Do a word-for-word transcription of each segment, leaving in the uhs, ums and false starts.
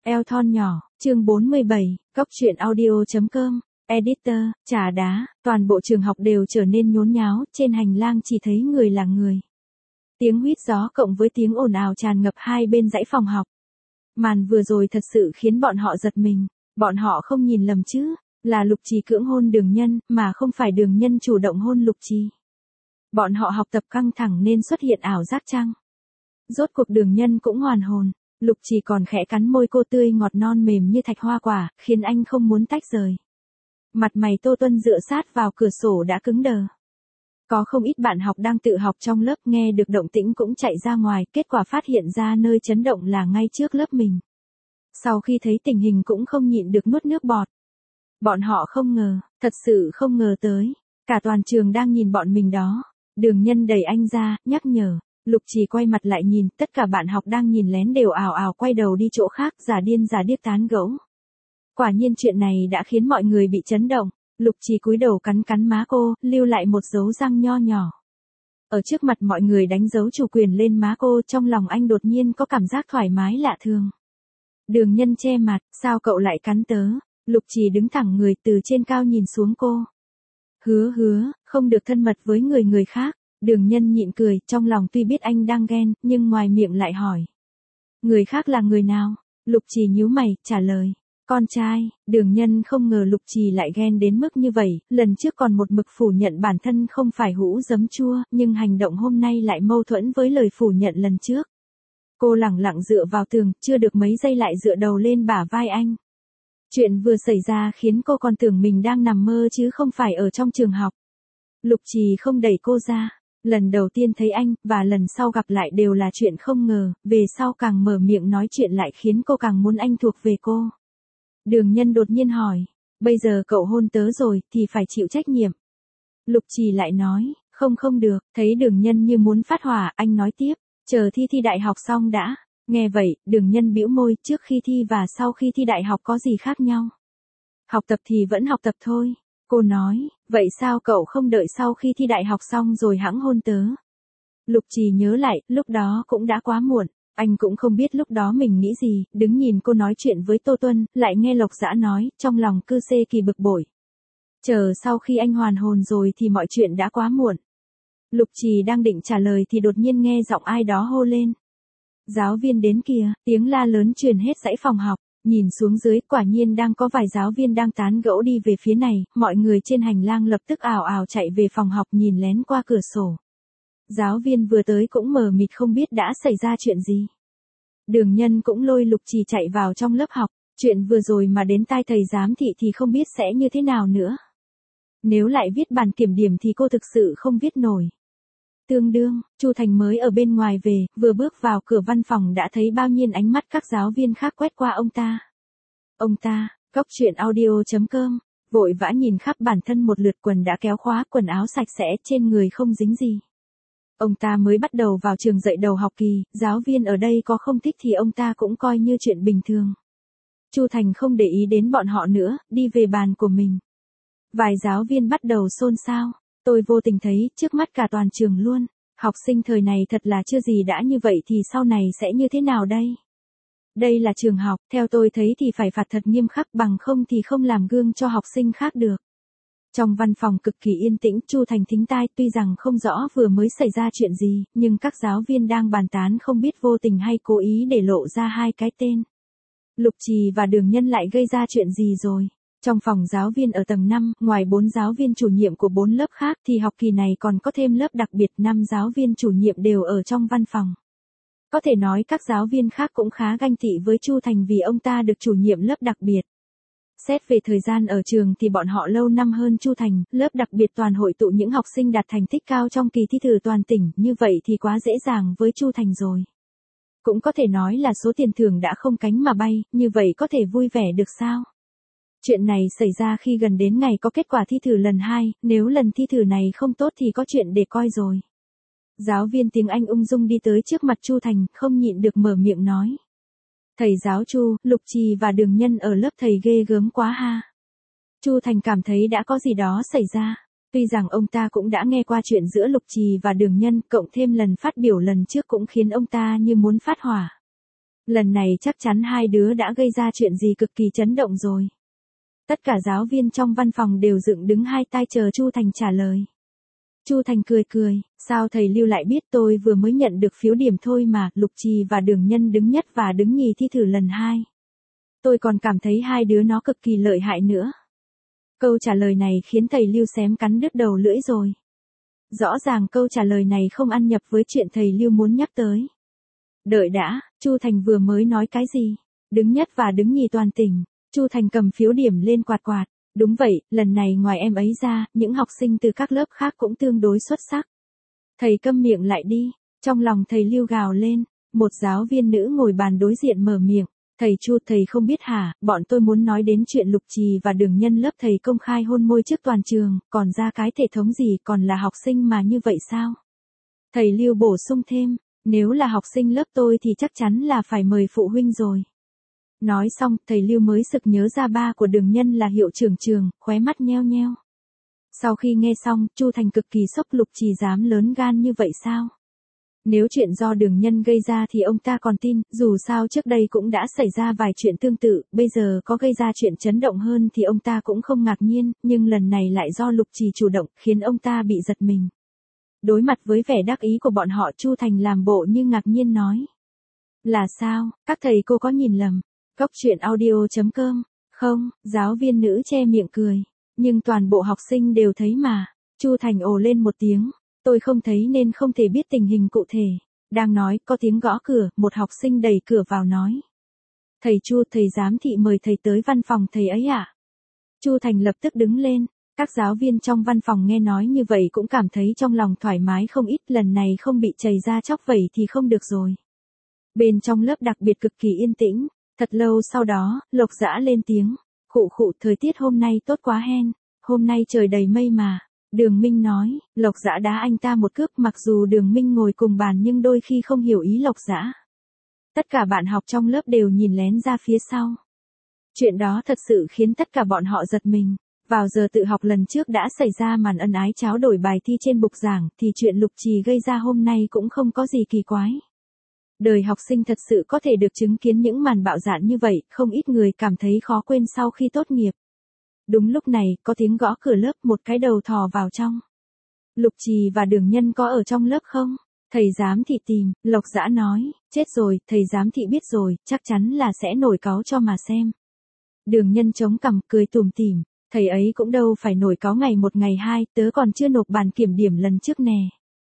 Eo thon nhỏ, chương bốn mươi bảy, cóc truyện audio.com, editor, trà đá, toàn bộ trường học đều trở nên nhốn nháo, trên hành lang chỉ thấy người là người. Tiếng huýt gió cộng với tiếng ồn ào tràn ngập hai bên dãy phòng học. Màn vừa rồi thật sự khiến bọn họ giật mình, bọn họ không nhìn lầm chứ, là Lục Trì cưỡng hôn Đường Nhân, mà không phải Đường Nhân chủ động hôn Lục Trì. Bọn họ học tập căng thẳng nên xuất hiện ảo giác chăng? Rốt cuộc Đường Nhân cũng hoàn hồn, Lục Trì còn khẽ cắn môi cô tươi ngọt non mềm như thạch hoa quả, khiến anh không muốn tách rời. Mặt mày Tô Tuân dựa sát vào cửa sổ đã cứng đờ. Có không ít bạn học đang tự học trong lớp nghe được động tĩnh cũng chạy ra ngoài, kết quả phát hiện ra nơi chấn động là ngay trước lớp mình. Sau khi thấy tình hình cũng không nhịn được nuốt nước bọt. Bọn họ không ngờ, thật sự không ngờ tới, cả toàn trường đang nhìn bọn mình đó. Đường Nhân đẩy anh ra, nhắc nhở. Lục Trì quay mặt lại nhìn, tất cả bạn học đang nhìn lén đều ào ào quay đầu đi chỗ khác, giả điên giả điếc tán gẫu. Quả nhiên chuyện này đã khiến mọi người bị chấn động. Lục Trì cúi đầu cắn cắn má cô, lưu lại một dấu răng nho nhỏ. Ở trước mặt mọi người đánh dấu chủ quyền lên má cô, trong lòng anh đột nhiên có cảm giác thoải mái lạ thường. Đường Nhân che mặt, sao cậu lại cắn tớ? Lục Trì đứng thẳng người từ trên cao nhìn xuống cô. Hứa hứa, không được thân mật với người người khác. Đường Nhân nhịn cười, trong lòng tuy biết anh đang ghen, nhưng ngoài miệng lại hỏi. Người khác là người nào? Lục Trì nhíu mày, trả lời. Con trai. Đường Nhân không ngờ Lục Trì lại ghen đến mức như vậy, lần trước còn một mực phủ nhận bản thân không phải hũ giấm chua, nhưng hành động hôm nay lại mâu thuẫn với lời phủ nhận lần trước. Cô lẳng lặng dựa vào tường, chưa được mấy giây lại dựa đầu lên bả vai anh. Chuyện vừa xảy ra khiến cô còn tưởng mình đang nằm mơ chứ không phải ở trong trường học. Lục Trì không đẩy cô ra. Lần đầu tiên thấy anh, và lần sau gặp lại đều là chuyện không ngờ, về sau càng mở miệng nói chuyện lại khiến cô càng muốn anh thuộc về cô. Đường Nhân đột nhiên hỏi, bây giờ cậu hôn tớ rồi, thì phải chịu trách nhiệm. Lục Trì lại nói, không không được, thấy Đường Nhân như muốn phát hỏa, anh nói tiếp, chờ thi thi đại học xong đã. Nghe vậy, Đường Nhân bĩu môi, trước khi thi và sau khi thi đại học có gì khác nhau? Học tập thì vẫn học tập thôi. Cô nói, vậy sao cậu không đợi sau khi thi đại học xong rồi hẵng hôn tớ? Lục Trì nhớ lại, lúc đó cũng đã quá muộn, anh cũng không biết lúc đó mình nghĩ gì, đứng nhìn cô nói chuyện với Tô Tuân, lại nghe Lộc Dã nói, trong lòng cư xê kỳ bực bội. Chờ sau khi anh hoàn hồn rồi thì mọi chuyện đã quá muộn. Lục Trì đang định trả lời thì đột nhiên nghe giọng ai đó hô lên. Giáo viên đến kìa, tiếng la lớn truyền hết dãy phòng học. Nhìn xuống dưới, quả nhiên đang có vài giáo viên đang tán gẫu đi về phía này, mọi người trên hành lang lập tức ào ào chạy về phòng học nhìn lén qua cửa sổ. Giáo viên vừa tới cũng mờ mịt không biết đã xảy ra chuyện gì. Đường Nhân cũng lôi Lục Trì chạy vào trong lớp học, chuyện vừa rồi mà đến tai thầy giám thị thì không biết sẽ như thế nào nữa. Nếu lại viết bản kiểm điểm thì cô thực sự không viết nổi. Tương đương, Chu Thành mới ở bên ngoài về, vừa bước vào cửa văn phòng đã thấy bao nhiêu ánh mắt các giáo viên khác quét qua ông ta. Ông ta, cóc truyện audio.com, vội vã nhìn khắp bản thân một lượt, quần đã kéo khóa, quần áo sạch sẽ, trên người không dính gì. Ông ta mới bắt đầu vào trường dạy đầu học kỳ, giáo viên ở đây có không thích thì ông ta cũng coi như chuyện bình thường. Chu Thành không để ý đến bọn họ nữa, đi về bàn của mình. Vài giáo viên bắt đầu xôn xao. Tôi vô tình thấy, trước mắt cả toàn trường luôn, học sinh thời này thật là chưa gì đã như vậy thì sau này sẽ như thế nào đây? Đây là trường học, theo tôi thấy thì phải phạt thật nghiêm khắc, bằng không thì không làm gương cho học sinh khác được. Trong văn phòng cực kỳ yên tĩnh, Chu Thành thính tai, tuy rằng không rõ vừa mới xảy ra chuyện gì, nhưng các giáo viên đang bàn tán không biết vô tình hay cố ý để lộ ra hai cái tên. Lục Trì và Đường Nhân lại gây ra chuyện gì rồi? Trong phòng giáo viên ở tầng năm, ngoài bốn giáo viên chủ nhiệm của bốn lớp khác thì học kỳ này còn có thêm lớp đặc biệt, năm giáo viên chủ nhiệm đều ở trong văn phòng. Có thể nói các giáo viên khác cũng khá ganh tị với Chu Thành vì ông ta được chủ nhiệm lớp đặc biệt. Xét về thời gian ở trường thì bọn họ lâu năm hơn Chu Thành, lớp đặc biệt toàn hội tụ những học sinh đạt thành tích cao trong kỳ thi thử toàn tỉnh, như vậy thì quá dễ dàng với Chu Thành rồi. Cũng có thể nói là số tiền thưởng đã không cánh mà bay, như vậy có thể vui vẻ được sao? Chuyện này xảy ra khi gần đến ngày có kết quả thi thử lần hai, nếu lần thi thử này không tốt thì có chuyện để coi rồi. Giáo viên tiếng Anh ung dung đi tới trước mặt Chu Thành, không nhịn được mở miệng nói. Thầy giáo Chu, Lục Trì và Đường Nhân ở lớp thầy ghê gớm quá ha. Chu Thành cảm thấy đã có gì đó xảy ra. Tuy rằng ông ta cũng đã nghe qua chuyện giữa Lục Trì và Đường Nhân, cộng thêm lần phát biểu lần trước cũng khiến ông ta như muốn phát hỏa. Lần này chắc chắn hai đứa đã gây ra chuyện gì cực kỳ chấn động rồi. Tất cả giáo viên trong văn phòng đều dựng đứng hai tay chờ Chu Thành trả lời. Chu Thành cười cười, sao thầy Lưu lại biết, tôi vừa mới nhận được phiếu điểm thôi mà, Lục Trì và Đường Nhân đứng nhất và đứng nhì thi thử lần hai. Tôi còn cảm thấy hai đứa nó cực kỳ lợi hại nữa. Câu trả lời này khiến thầy Lưu xém cắn đứt đầu lưỡi rồi. Rõ ràng câu trả lời này không ăn nhập với chuyện thầy Lưu muốn nhắc tới. Đợi đã, Chu Thành vừa mới nói cái gì? Đứng nhất và đứng nhì toàn tỉnh. Chu Thành cầm phiếu điểm lên quạt quạt. Đúng vậy, lần này ngoài em ấy ra, những học sinh từ các lớp khác cũng tương đối xuất sắc. Thầy câm miệng lại đi. Trong lòng thầy Lưu gào lên. Một giáo viên nữ ngồi bàn đối diện mở miệng. Thầy Chu, thầy không biết hả, bọn tôi muốn nói đến chuyện Lục Trì và Đường Nhân lớp thầy công khai hôn môi trước toàn trường, còn ra cái thể thống gì còn là học sinh mà như vậy sao? Thầy Lưu bổ sung thêm, nếu là học sinh lớp tôi thì chắc chắn là phải mời phụ huynh rồi. Nói xong, thầy Lưu mới sực nhớ ra ba của Đường Nhân là hiệu trưởng trường, khóe mắt nheo nheo. Sau khi nghe xong, Chu Thành cực kỳ sốc, Lục Trì dám lớn gan như vậy sao? Nếu chuyện do Đường Nhân gây ra thì ông ta còn tin, dù sao trước đây cũng đã xảy ra vài chuyện tương tự, bây giờ có gây ra chuyện chấn động hơn thì ông ta cũng không ngạc nhiên, nhưng lần này lại do Lục Trì chủ động, khiến ông ta bị giật mình. Đối mặt với vẻ đắc ý của bọn họ, Chu Thành làm bộ như ngạc nhiên nói. Là sao, các thầy cô có nhìn lầm? Góc truyện audio chấm com. Không, giáo viên nữ che miệng cười. Nhưng toàn bộ học sinh đều thấy mà. Chu Thành ồ lên một tiếng. Tôi không thấy nên không thể biết tình hình cụ thể. Đang nói, có tiếng gõ cửa, một học sinh đẩy cửa vào nói. Thầy Chu, thầy giám thị mời thầy tới văn phòng thầy ấy ạ. À? Chu Thành lập tức đứng lên. Các giáo viên trong văn phòng nghe nói như vậy cũng cảm thấy trong lòng thoải mái không ít, lần này không bị chảy ra chóc vẩy thì không được rồi. Bên trong lớp đặc biệt cực kỳ yên tĩnh. Thật lâu sau đó, Lộc Dã lên tiếng. Khụ khụ, thời tiết hôm nay tốt quá hen. Hôm nay trời đầy mây mà. Đường Minh nói, Lộc Dã đá anh ta một cước, mặc dù Đường Minh ngồi cùng bàn nhưng đôi khi không hiểu ý Lộc Dã. Tất cả bạn học trong lớp đều nhìn lén ra phía sau. Chuyện đó thật sự khiến tất cả bọn họ giật mình. Vào giờ tự học lần trước đã xảy ra màn ân ái tráo đổi bài thi trên bục giảng, thì chuyện Lục Trì gây ra hôm nay cũng không có gì kỳ quái. Đời học sinh thật sự có thể được chứng kiến những màn bạo dạn như vậy, không ít người cảm thấy khó quên sau khi tốt nghiệp. Đúng lúc này, có tiếng gõ cửa lớp, một cái đầu thò vào trong. Lục Trì và Đường Nhân có ở trong lớp không? Thầy giám thị tìm, Lộc Dã nói, chết rồi, thầy giám thị biết rồi, chắc chắn là sẽ nổi cáu cho mà xem. Đường Nhân chống cằm cười tủm tỉm, thầy ấy cũng đâu phải nổi cáu ngày một ngày hai, tớ còn chưa nộp bàn kiểm điểm lần trước nè.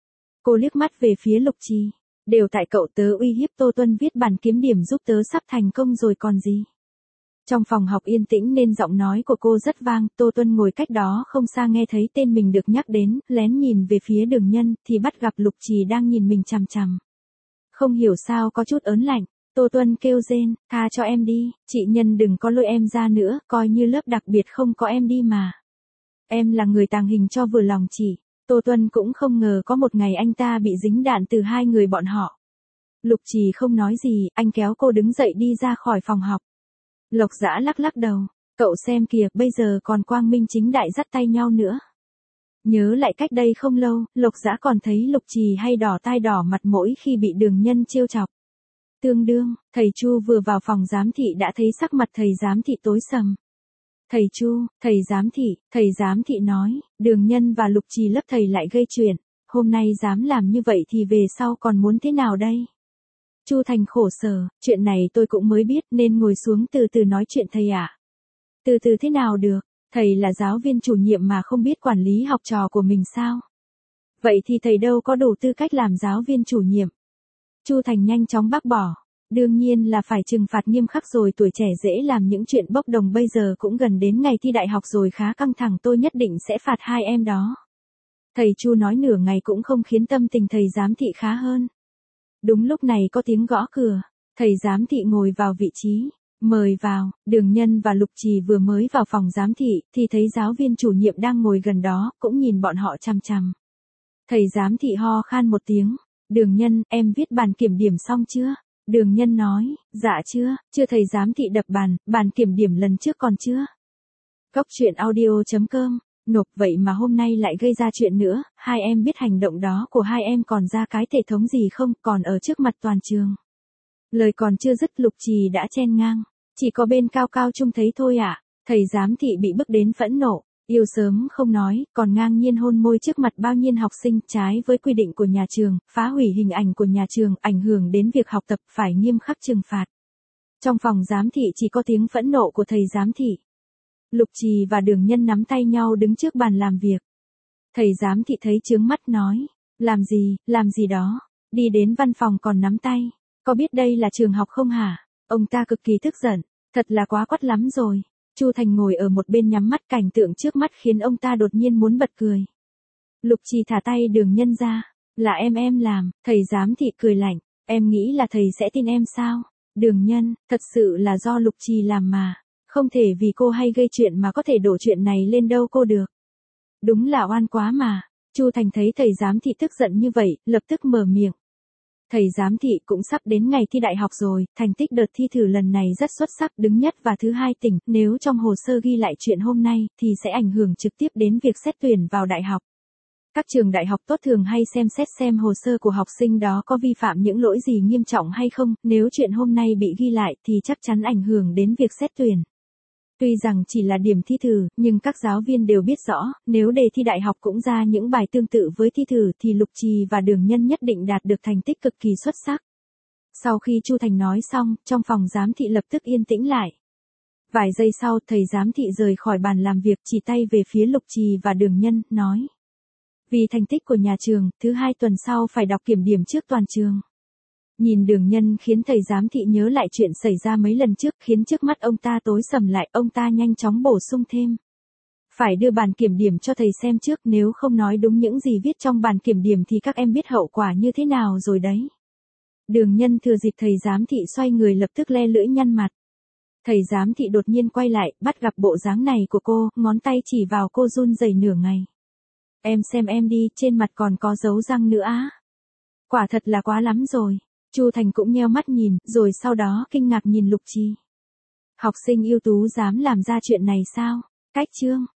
Cô liếc mắt về phía Lục Trì, đều tại cậu, tớ uy hiếp Tô Tuân viết bàn kiểm điểm giúp tớ sắp thành công rồi còn gì. Trong phòng học yên tĩnh nên giọng nói của cô rất vang, Tô Tuân ngồi cách đó không xa nghe thấy tên mình được nhắc đến, lén nhìn về phía Đường Nhân, thì bắt gặp Lục Trì đang nhìn mình chằm chằm. Không hiểu sao có chút ớn lạnh, Tô Tuân kêu rên, tha cho em đi, chị Nhân đừng có lôi em ra nữa, coi như lớp đặc biệt không có em đi mà. Em là người tàng hình cho vừa lòng chị. Tô Tuân cũng không ngờ có một ngày anh ta bị dính đạn từ hai người bọn họ. Lục Trì không nói gì, anh kéo cô đứng dậy đi ra khỏi phòng học. Lộc Dã lắc lắc đầu, cậu xem kìa, bây giờ còn quang minh chính đại dắt tay nhau nữa. Nhớ lại cách đây không lâu, Lộc Dã còn thấy Lục Trì hay đỏ tai đỏ mặt mỗi khi bị Đường Nhân trêu chọc. Tương đương, thầy Chu vừa vào phòng giám thị đã thấy sắc mặt thầy giám thị tối sầm. Thầy Chu, thầy giám thị, thầy giám thị nói, Đường Nhân và Lục Trì lớp thầy lại gây chuyện, hôm nay dám làm như vậy thì về sau còn muốn thế nào đây? Chu Thành khổ sở, chuyện này tôi cũng mới biết nên ngồi xuống từ từ nói chuyện thầy ạ. À. Từ từ thế nào được, thầy là giáo viên chủ nhiệm mà không biết quản lý học trò của mình sao? Vậy thì thầy đâu có đủ tư cách làm giáo viên chủ nhiệm. Chu Thành nhanh chóng bác bỏ, đương nhiên là phải trừng phạt nghiêm khắc rồi, tuổi trẻ dễ làm những chuyện bốc đồng, bây giờ cũng gần đến ngày thi đại học rồi, khá căng thẳng, tôi nhất định sẽ phạt hai em đó. Thầy Chu nói nửa ngày cũng không khiến tâm tình thầy giám thị khá hơn. Đúng lúc này có tiếng gõ cửa, thầy giám thị ngồi vào vị trí, mời vào. Đường Nhân và Lục Trì vừa mới vào phòng giám thị, thì thấy giáo viên chủ nhiệm đang ngồi gần đó, cũng nhìn bọn họ chằm chằm. Thầy giám thị ho khan một tiếng, Đường Nhân, em viết bàn kiểm điểm xong chưa? Đường Nhân nói, dạ chưa, chưa. Thầy giám thị đập bàn, bàn kiểm điểm lần trước còn chưa? Góc truyện audio chấm com. Nộp vậy mà hôm nay lại gây ra chuyện nữa, hai em biết hành động đó của hai em còn ra cái thể thống gì không, còn ở trước mặt toàn trường. Lời còn chưa dứt Lục Trì đã chen ngang. Chỉ có bên Cao Cao Trung thấy thôi ạ. À? Thầy giám thị bị bức đến phẫn nộ. Yêu sớm không nói, còn ngang nhiên hôn môi trước mặt bao nhiêu học sinh, trái với quy định của nhà trường, phá hủy hình ảnh của nhà trường, ảnh hưởng đến việc học tập, phải nghiêm khắc trừng phạt. Trong phòng giám thị chỉ có tiếng phẫn nộ của thầy giám thị. Lục Trì và Đường Nhân nắm tay nhau đứng trước bàn làm việc. Thầy giám thị thấy chướng mắt nói, làm gì, làm gì đó, đi đến văn phòng còn nắm tay, có biết đây là trường học không hả? Ông ta cực kỳ tức giận, thật là quá quắt lắm rồi. Chu Thành ngồi ở một bên nhắm mắt, cảnh tượng trước mắt khiến ông ta đột nhiên muốn bật cười. Lục Trì thả tay Đường Nhân ra, là em em làm, thầy giám thị cười lạnh, em nghĩ là thầy sẽ tin em sao? Đường Nhân, thật sự là do Lục Trì làm mà, không thể vì cô hay gây chuyện mà có thể đổ chuyện này lên đâu cô được. Đúng là oan quá mà. Chu Thành thấy thầy giám thị tức giận như vậy, lập tức mở miệng. Thầy giám thị cũng sắp đến ngày thi đại học rồi, thành tích đợt thi thử lần này rất xuất sắc, đứng nhất và thứ hai tỉnh, nếu trong hồ sơ ghi lại chuyện hôm nay, thì sẽ ảnh hưởng trực tiếp đến việc xét tuyển vào đại học. Các trường đại học tốt thường hay xem xét xem hồ sơ của học sinh đó có vi phạm những lỗi gì nghiêm trọng hay không, nếu chuyện hôm nay bị ghi lại thì chắc chắn ảnh hưởng đến việc xét tuyển. Tuy rằng chỉ là điểm thi thử, nhưng các giáo viên đều biết rõ, nếu đề thi đại học cũng ra những bài tương tự với thi thử thì Lục Trì và Đường Nhân nhất định đạt được thành tích cực kỳ xuất sắc. Sau khi Chu Thành nói xong, trong phòng giám thị lập tức yên tĩnh lại. Vài giây sau, thầy giám thị rời khỏi bàn làm việc, chỉ tay về phía Lục Trì và Đường Nhân, nói. Vì thành tích của nhà trường, thứ hai tuần sau phải đọc kiểm điểm trước toàn trường. Nhìn Đường Nhân khiến thầy giám thị nhớ lại chuyện xảy ra mấy lần trước, khiến trước mắt ông ta tối sầm lại, ông ta nhanh chóng bổ sung thêm. Phải đưa bản kiểm điểm cho thầy xem trước, nếu không nói đúng những gì viết trong bản kiểm điểm thì các em biết hậu quả như thế nào rồi đấy. Đường Nhân thừa dịp thầy giám thị xoay người lập tức le lưỡi nhăn mặt. Thầy giám thị đột nhiên quay lại, bắt gặp bộ dáng này của cô, ngón tay chỉ vào cô run rẩy nửa ngày. Em xem em đi, trên mặt còn có dấu răng nữa á. Quả thật là quá lắm rồi. Chu Thành cũng nheo mắt nhìn, rồi sau đó kinh ngạc nhìn Lục Trì. Học sinh ưu tú dám làm ra chuyện này sao? Cách chương.